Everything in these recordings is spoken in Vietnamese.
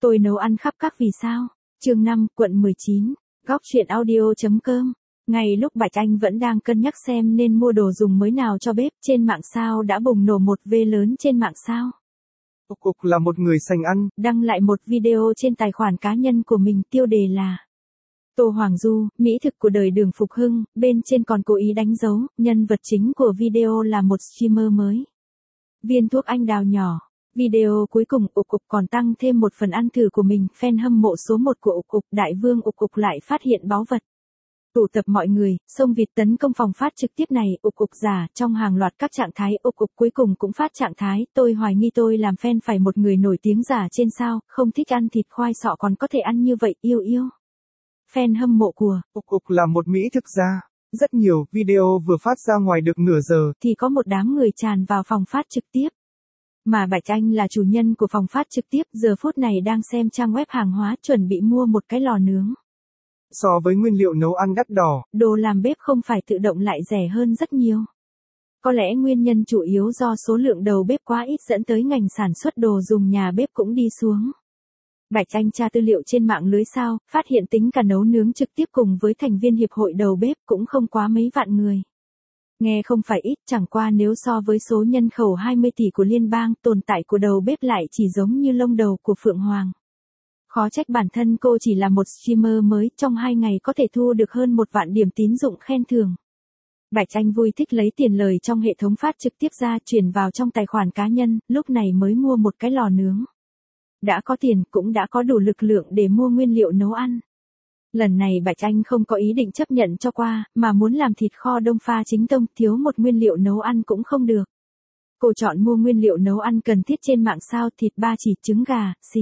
Tôi nấu ăn khắp các vì sao. Chương 5, quận 19. Góc truyện audio.com. Ngay lúc Bạch Anh vẫn đang cân nhắc xem nên mua đồ dùng mới nào cho bếp, trên mạng sao đã bùng nổ một V lớn trên mạng sao. Cục là một người sành ăn. Đăng lại một video trên tài khoản cá nhân của mình, tiêu đề là Tô Hoàng Du, mỹ thực của đời Đường Phục Hưng, bên trên còn cố ý đánh dấu, nhân vật chính của video là một streamer mới. Viên thuốc anh đào nhỏ. Video cuối cùng Ục còn tăng thêm một phần ăn thử của mình, fan hâm mộ số 1 của Ục, đại vương Ục lại phát hiện báu vật. Tụ tập mọi người, xông vịt tấn công phòng phát trực tiếp này, Ục giả, trong hàng loạt các trạng thái, Ục cuối cùng cũng phát trạng thái, tôi hoài nghi tôi làm fan phải một người nổi tiếng giả trên sao, không thích ăn thịt khoai sọ còn có thể ăn như vậy, yêu. Fan hâm mộ của Ục là một mỹ thực gia. Rất nhiều video vừa phát ra ngoài được nửa giờ thì có một đám người tràn vào phòng phát trực tiếp. Mà Bạch Anh là chủ nhân của phòng phát trực tiếp, giờ phút này đang xem trang web hàng hóa chuẩn bị mua một cái lò nướng. So với nguyên liệu nấu ăn đắt đỏ, đồ làm bếp không phải tự động lại rẻ hơn rất nhiều. Có lẽ nguyên nhân chủ yếu do số lượng đầu bếp quá ít dẫn tới ngành sản xuất đồ dùng nhà bếp cũng đi xuống. Bạch Anh tra tư liệu trên mạng lưới sao, phát hiện tính cả nấu nướng trực tiếp cùng với thành viên hiệp hội đầu bếp cũng không quá mấy vạn người. Nghe không phải ít, chẳng qua nếu so với số nhân khẩu 20 tỷ của liên bang, tồn tại của đầu bếp lại chỉ giống như lông đầu của Phượng Hoàng. Khó trách bản thân cô chỉ là một streamer mới, trong 2 ngày có thể thu được hơn 1 vạn điểm tín dụng khen thưởng. Bạch Anh vui thích lấy tiền lời trong hệ thống phát trực tiếp ra chuyển vào trong tài khoản cá nhân, lúc này mới mua một cái lò nướng. Đã có tiền, cũng đã có đủ lực lượng để mua nguyên liệu nấu ăn. Lần này Bạch Anh không có ý định chấp nhận cho qua, mà muốn làm thịt kho đông pha chính tông, thiếu một nguyên liệu nấu ăn cũng không được. Cô chọn mua nguyên liệu nấu ăn cần thiết trên mạng sao, thịt ba chỉ, trứng gà, xì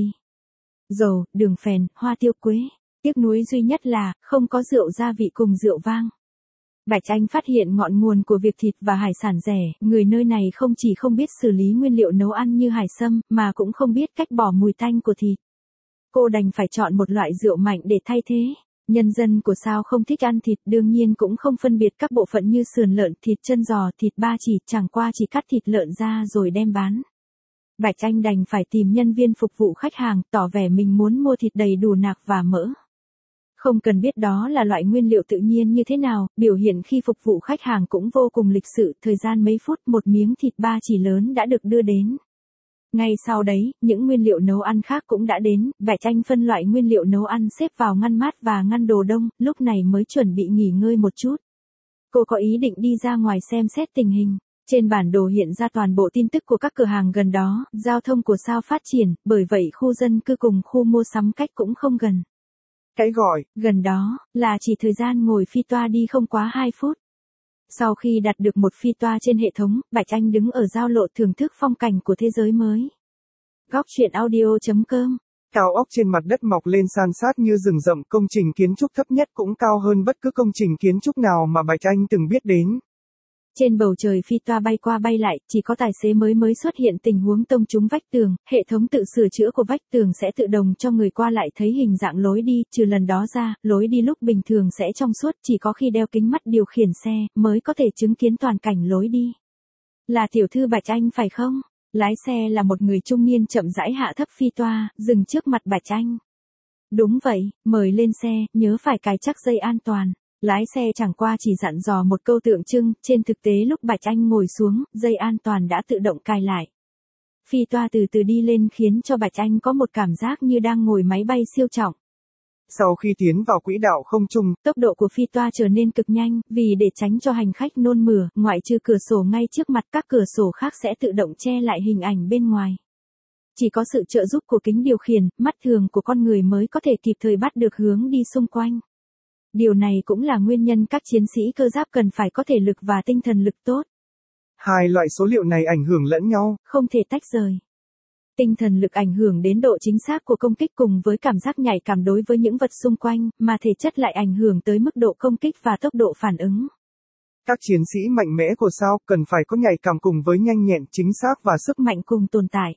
dầu, đường phèn, hoa tiêu quế. Tiếc nuối duy nhất là, không có rượu gia vị cùng rượu vang. Bạch Anh phát hiện ngọn nguồn của việc thịt và hải sản rẻ, người nơi này không chỉ không biết xử lý nguyên liệu nấu ăn như hải sâm, mà cũng không biết cách bỏ mùi tanh của thịt. Cô đành phải chọn một loại rượu mạnh để thay thế. Nhân dân của sao không thích ăn thịt, đương nhiên cũng không phân biệt các bộ phận như sườn lợn, thịt chân giò, thịt ba chỉ, chẳng qua chỉ cắt thịt lợn ra rồi đem bán. Bạch Anh đành phải tìm nhân viên phục vụ khách hàng, tỏ vẻ mình muốn mua thịt đầy đủ nạc và mỡ. Không cần biết đó là loại nguyên liệu tự nhiên như thế nào, biểu hiện khi phục vụ khách hàng cũng vô cùng lịch sự, thời gian mấy phút một miếng thịt ba chỉ lớn đã được đưa đến. Ngay sau đấy, những nguyên liệu nấu ăn khác cũng đã đến, Bạch Anh phân loại nguyên liệu nấu ăn xếp vào ngăn mát và ngăn đồ đông, lúc này mới chuẩn bị nghỉ ngơi một chút. Cô có ý định đi ra ngoài xem xét tình hình. Trên bản đồ hiện ra toàn bộ tin tức của các cửa hàng gần đó, giao thông của sao phát triển, bởi vậy khu dân cư cùng khu mua sắm cách cũng không gần. Cái gọi gần đó là chỉ thời gian ngồi phi toa đi không quá 2 phút. Sau khi đặt được một phi toa trên hệ thống, Bạch Anh đứng ở giao lộ thưởng thức phong cảnh của thế giới mới. Góc truyện audio.com. Cao ốc trên mặt đất mọc lên san sát như rừng rậm, công trình kiến trúc thấp nhất cũng cao hơn bất cứ công trình kiến trúc nào mà Bạch Anh từng biết đến. Trên bầu trời phi toa bay qua bay lại, chỉ có tài xế mới xuất hiện tình huống tông trúng vách tường, hệ thống tự sửa chữa của vách tường sẽ tự động cho người qua lại thấy hình dạng lối đi, trừ lần đó ra, lối đi lúc bình thường sẽ trong suốt, chỉ có khi đeo kính mắt điều khiển xe, mới có thể chứng kiến toàn cảnh lối đi. Là tiểu thư Bạch Anh phải không? Lái xe là một người trung niên chậm rãi hạ thấp phi toa, dừng trước mặt Bạch Anh. Đúng vậy, mời lên xe, nhớ phải cài chắc dây an toàn. Lái xe chẳng qua chỉ dặn dò một câu tượng trưng, trên thực tế lúc Bạch Anh ngồi xuống, dây an toàn đã tự động cài lại. Phi toa từ từ đi lên khiến cho Bạch Anh có một cảm giác như đang ngồi máy bay siêu trọng. Sau khi tiến vào quỹ đạo không trung, tốc độ của phi toa trở nên cực nhanh, vì để tránh cho hành khách nôn mửa, ngoại trừ cửa sổ ngay trước mặt, các cửa sổ khác sẽ tự động che lại hình ảnh bên ngoài. Chỉ có sự trợ giúp của kính điều khiển, mắt thường của con người mới có thể kịp thời bắt được hướng đi xung quanh. Điều này cũng là nguyên nhân các chiến sĩ cơ giáp cần phải có thể lực và tinh thần lực tốt. Hai loại số liệu này ảnh hưởng lẫn nhau, không thể tách rời. Tinh thần lực ảnh hưởng đến độ chính xác của công kích cùng với cảm giác nhạy cảm đối với những vật xung quanh, mà thể chất lại ảnh hưởng tới mức độ công kích và tốc độ phản ứng. Các chiến sĩ mạnh mẽ của sao cần phải có nhạy cảm cùng với nhanh nhẹn, chính xác và sức mạnh cùng tồn tại.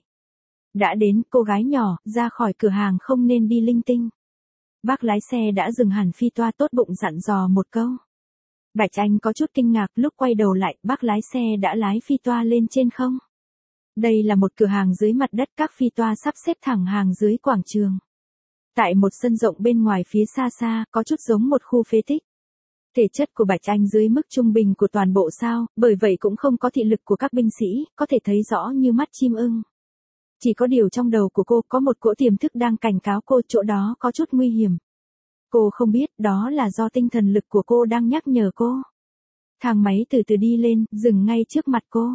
Đã đến, cô gái nhỏ, ra khỏi cửa hàng không nên đi linh tinh. Bác lái xe đã dừng hẳn phi toa, tốt bụng dặn dò một câu. Bạch Anh có chút kinh ngạc, lúc quay đầu lại, bác lái xe đã lái phi toa lên trên không. Đây là một cửa hàng dưới mặt đất, các phi toa sắp xếp thẳng hàng dưới quảng trường. Tại một sân rộng bên ngoài phía xa xa, có chút giống một khu phế tích. Thể chất của Bạch Anh dưới mức trung bình của toàn bộ sao, bởi vậy cũng không có thị lực của các binh sĩ, có thể thấy rõ như mắt chim ưng. Chỉ có điều trong đầu của cô có một cỗ tiềm thức đang cảnh cáo cô chỗ đó có chút nguy hiểm. Cô không biết đó là do tinh thần lực của cô đang nhắc nhở cô. Thang máy từ từ đi lên, dừng ngay trước mặt cô.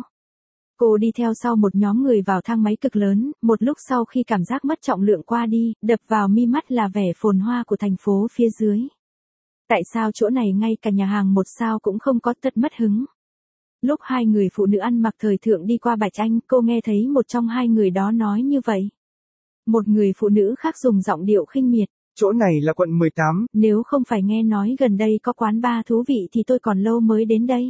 Cô đi theo sau một nhóm người vào thang máy cực lớn, một lúc sau khi cảm giác mất trọng lượng qua đi, đập vào mi mắt là vẻ phồn hoa của thành phố phía dưới. Tại sao chỗ này ngay cả nhà hàng một sao cũng không có, thật mất hứng. Lúc hai người phụ nữ ăn mặc thời thượng đi qua Bạch Anh, cô nghe thấy một trong hai người đó nói như vậy. Một người phụ nữ khác dùng giọng điệu khinh miệt. Chỗ này là quận 18. Nếu không phải nghe nói gần đây có quán bar thú vị thì tôi còn lâu mới đến đây.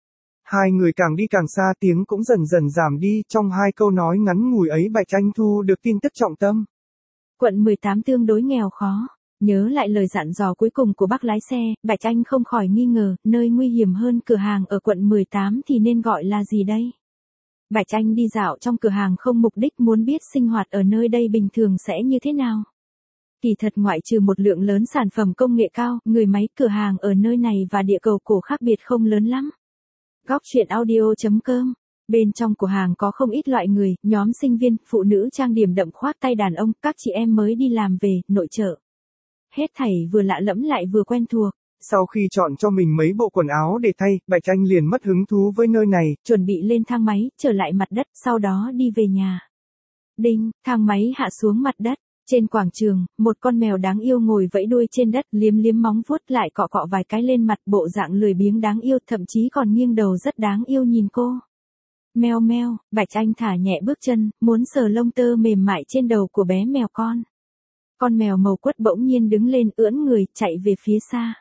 Hai người càng đi càng xa, tiếng cũng dần dần giảm đi, trong hai câu nói ngắn ngủi ấy Bạch Anh thu được tin tức trọng tâm. Quận 18 tương đối nghèo khó. Nhớ lại lời dặn dò cuối cùng của bác lái xe, Bạch Anh không khỏi nghi ngờ, nơi nguy hiểm hơn cửa hàng ở quận 18 thì nên gọi là gì đây? Bạch Anh đi dạo trong cửa hàng không mục đích, muốn biết sinh hoạt ở nơi đây bình thường sẽ như thế nào. Kỳ thật ngoại trừ một lượng lớn sản phẩm công nghệ cao, người máy cửa hàng ở nơi này và địa cầu cổ khác biệt không lớn lắm. Góc truyện audio.com. Bên trong cửa hàng có không ít loại người, nhóm sinh viên, phụ nữ trang điểm đậm khoác tay, đàn ông, các chị em mới đi làm về, nội trợ. Hết thảy vừa lạ lẫm lại vừa quen thuộc. Sau khi chọn cho mình mấy bộ quần áo để thay, Bạch Anh liền mất hứng thú với nơi này. Chuẩn bị lên thang máy, trở lại mặt đất, sau đó đi về nhà. Đinh, thang máy hạ xuống mặt đất. Trên quảng trường, một con mèo đáng yêu ngồi vẫy đuôi trên đất, liếm liếm móng vuốt, lại cọ cọ vài cái lên mặt, bộ dạng lười biếng đáng yêu, thậm chí còn nghiêng đầu rất đáng yêu nhìn cô. Meo meo, Bạch Anh thả nhẹ bước chân, muốn sờ lông tơ mềm mại trên đầu của bé mèo con. Con mèo màu quất bỗng nhiên đứng lên, ưỡn người, chạy về phía xa.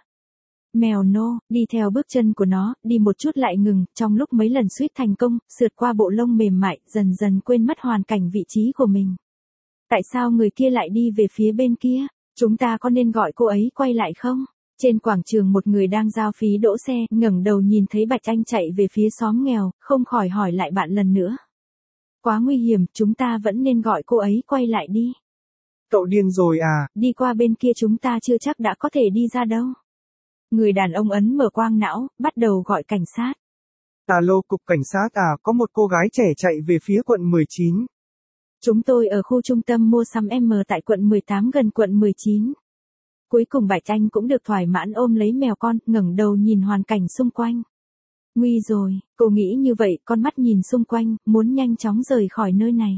Mèo nô, đi theo bước chân của nó, đi một chút lại ngừng, trong lúc mấy lần suýt thành công, sượt qua bộ lông mềm mại, dần dần quên mất hoàn cảnh vị trí của mình. Tại sao người kia lại đi về phía bên kia? Chúng ta có nên gọi cô ấy quay lại không? Trên quảng trường một người đang giao phí đỗ xe, ngẩng đầu nhìn thấy Bạch Anh chạy về phía xóm nghèo, không khỏi hỏi lại bạn lần nữa. Quá nguy hiểm, chúng ta vẫn nên gọi cô ấy quay lại đi. Cậu điên rồi à? Đi qua bên kia chúng ta chưa chắc đã có thể đi ra đâu. Người đàn ông ấn mở quang não, bắt đầu gọi cảnh sát. Alo, cục cảnh sát à, có một cô gái trẻ chạy về phía quận 19. Chúng tôi ở khu trung tâm mua sắm M tại quận 18 gần quận 19. Cuối cùng Bạch Anh cũng được thỏa mãn ôm lấy mèo con, ngẩng đầu nhìn hoàn cảnh xung quanh. Nguy rồi, cô nghĩ như vậy, con mắt nhìn xung quanh, muốn nhanh chóng rời khỏi nơi này.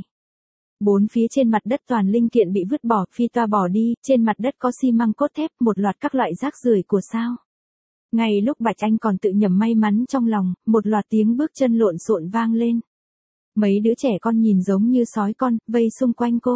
Bốn phía trên mặt đất toàn linh kiện bị vứt bỏ, phi toa bỏ đi, trên mặt đất có xi măng cốt thép, một loạt các loại rác rưởi của sao. Ngay lúc Bạch Anh còn tự nhẩm may mắn trong lòng, một loạt tiếng bước chân lộn xộn vang lên. Mấy đứa trẻ con nhìn giống như sói con, vây xung quanh cô.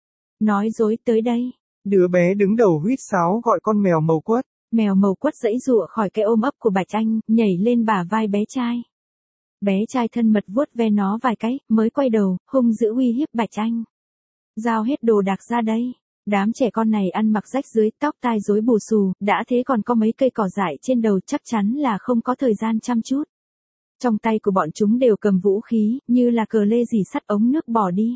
Nói dối tới đây. Đứa bé đứng đầu huýt sáo gọi con mèo màu quất. Mèo màu quất giãy giụa khỏi cái ôm ấp của Bạch Anh, nhảy lên bả vai bé trai. Bé trai thân mật vuốt ve nó vài cái, mới quay đầu, hung dữ uy hiếp Bạch Anh. Giao hết đồ đạc ra đây. Đám trẻ con này ăn mặc rách rưới, tóc tai rối bù xù, đã thế còn có mấy cây cỏ dại trên đầu, chắc chắn là không có thời gian chăm chút. Trong tay của bọn chúng đều cầm vũ khí, như là cờ lê rỉ sắt, ống nước bỏ đi.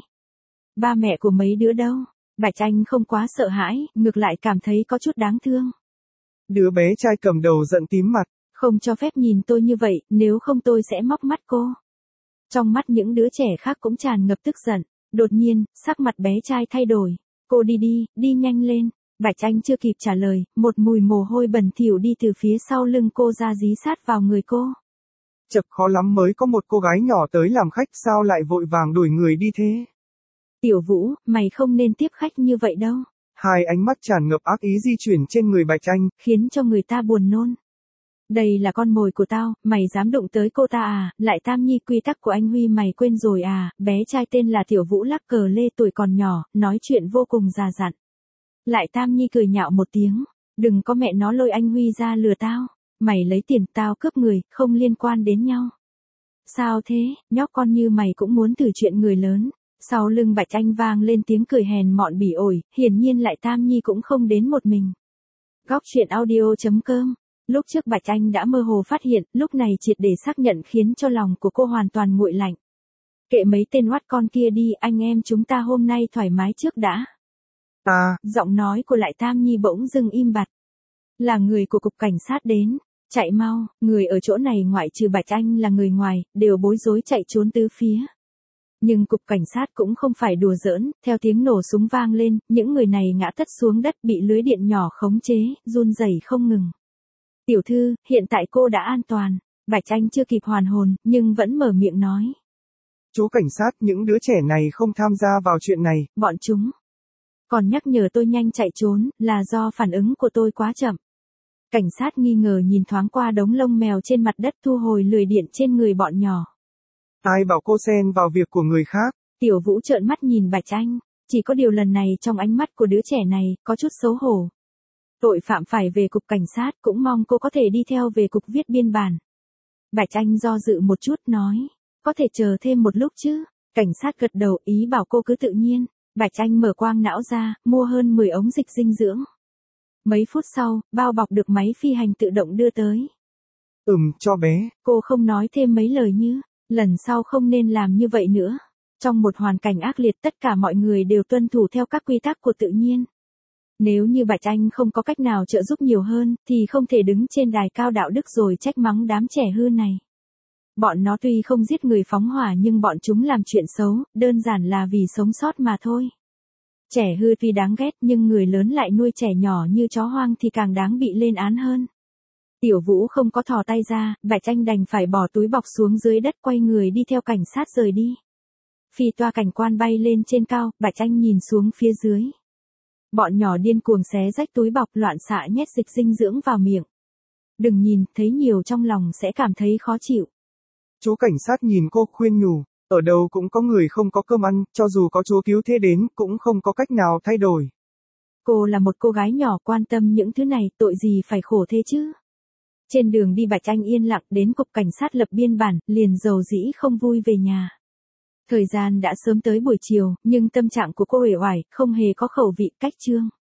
Ba mẹ của mấy đứa đâu? Bạch Anh không quá sợ hãi, ngược lại cảm thấy có chút đáng thương. Đứa bé trai cầm đầu giận tím mặt. Không cho phép nhìn tôi như vậy, nếu không tôi sẽ móc mắt cô. Trong mắt những đứa trẻ khác cũng tràn ngập tức giận. Đột nhiên, sắc mặt bé trai thay đổi. Cô đi đi, đi nhanh lên. Bạch Anh chưa kịp trả lời, một mùi mồ hôi bẩn thỉu đi từ phía sau lưng cô ra dí sát vào người cô. Chật, khó lắm mới có một cô gái nhỏ tới làm khách, sao lại vội vàng đuổi người đi thế? Tiểu Vũ, mày không nên tiếp khách như vậy đâu. Hai ánh mắt tràn ngập ác ý di chuyển trên người Bạch Anh, khiến cho người ta buồn nôn. Đây là con mồi của tao, mày dám đụng tới cô ta à? Lại Tam Nhi, quy tắc của anh Huy mày quên rồi à? Bé trai tên là Tiểu Vũ lắc cờ lê, tuổi còn nhỏ, nói chuyện vô cùng già dặn. Lại Tam Nhi cười nhạo một tiếng, đừng có mẹ nó lôi anh Huy ra lừa tao. Mày lấy tiền, tao cướp người, không liên quan đến nhau. Sao thế, nhóc con như mày cũng muốn thử chuyện người lớn. Sau lưng Bạch Anh vang lên tiếng cười hèn mọn bỉ ổi, hiển nhiên Lại Tam Nhi cũng không đến một mình. Góc truyện audio.com. Lúc trước Bạch Anh đã mơ hồ phát hiện, lúc này triệt để xác nhận khiến cho lòng của cô hoàn toàn nguội lạnh. Kệ mấy tên oát con kia đi, anh em chúng ta hôm nay thoải mái trước đã. Giọng nói của Lại Tam Nhi bỗng dưng im bặt. Là người của cục cảnh sát đến. Chạy mau, người ở chỗ này ngoại trừ Bạch Anh là người ngoài, đều bối rối chạy trốn tứ phía. Nhưng cục cảnh sát cũng không phải đùa giỡn, theo tiếng nổ súng vang lên, những người này ngã tất xuống đất bị lưới điện nhỏ khống chế, run rẩy không ngừng. Tiểu thư, hiện tại cô đã an toàn. Bạch Anh chưa kịp hoàn hồn, nhưng vẫn mở miệng nói. Chú cảnh sát, những đứa trẻ này không tham gia vào chuyện này. Bọn chúng còn nhắc nhở tôi nhanh chạy trốn, là do phản ứng của tôi quá chậm. Cảnh sát nghi ngờ nhìn thoáng qua đống lông mèo trên mặt đất, thu hồi lưới điện trên người bọn nhỏ. Ai bảo cô xen vào việc của người khác? Tiểu Vũ trợn mắt nhìn Bạch Anh, chỉ có điều lần này trong ánh mắt của đứa trẻ này, có chút xấu hổ. Tội phạm phải về cục cảnh sát, cũng mong cô có thể đi theo về cục viết biên bản. Bạch Anh do dự một chút nói, có thể chờ thêm một lúc chứ. Cảnh sát gật đầu ý bảo cô cứ tự nhiên. Bạch Anh mở quang não ra, mua hơn 10 ống dịch dinh dưỡng. Mấy phút sau, bao bọc được máy phi hành tự động đưa tới. Cho bé. Cô không nói thêm mấy lời như, lần sau không nên làm như vậy nữa. Trong một hoàn cảnh ác liệt tất cả mọi người đều tuân thủ theo các quy tắc của tự nhiên. Nếu như Bạch Anh không có cách nào trợ giúp nhiều hơn, thì không thể đứng trên đài cao đạo đức rồi trách mắng đám trẻ hư này. Bọn nó tuy không giết người phóng hỏa nhưng bọn chúng làm chuyện xấu, đơn giản là vì sống sót mà thôi. Trẻ hư tuy đáng ghét nhưng người lớn lại nuôi trẻ nhỏ như chó hoang thì càng đáng bị lên án hơn. Tiểu Vũ không có thò tay ra, Bạch Anh đành phải bỏ túi bọc xuống dưới đất, quay người đi theo cảnh sát rời đi. Phi toa cảnh quan bay lên trên cao, Bạch Anh nhìn xuống phía dưới. Bọn nhỏ điên cuồng xé rách túi bọc, loạn xạ nhét dịch dinh dưỡng vào miệng. Đừng nhìn, thấy nhiều trong lòng sẽ cảm thấy khó chịu. Chú cảnh sát nhìn cô khuyên nhủ, ở đâu cũng có người không có cơm ăn, cho dù có chúa cứu thế đến, cũng không có cách nào thay đổi. Cô là một cô gái nhỏ, quan tâm những thứ này, tội gì phải khổ thế chứ. Trên đường đi Bạch Anh yên lặng, đến cục cảnh sát lập biên bản, liền dầu dĩ không vui về nhà. Thời gian đã sớm tới buổi chiều, nhưng tâm trạng của cô uể oải, không hề có khẩu vị cách chương.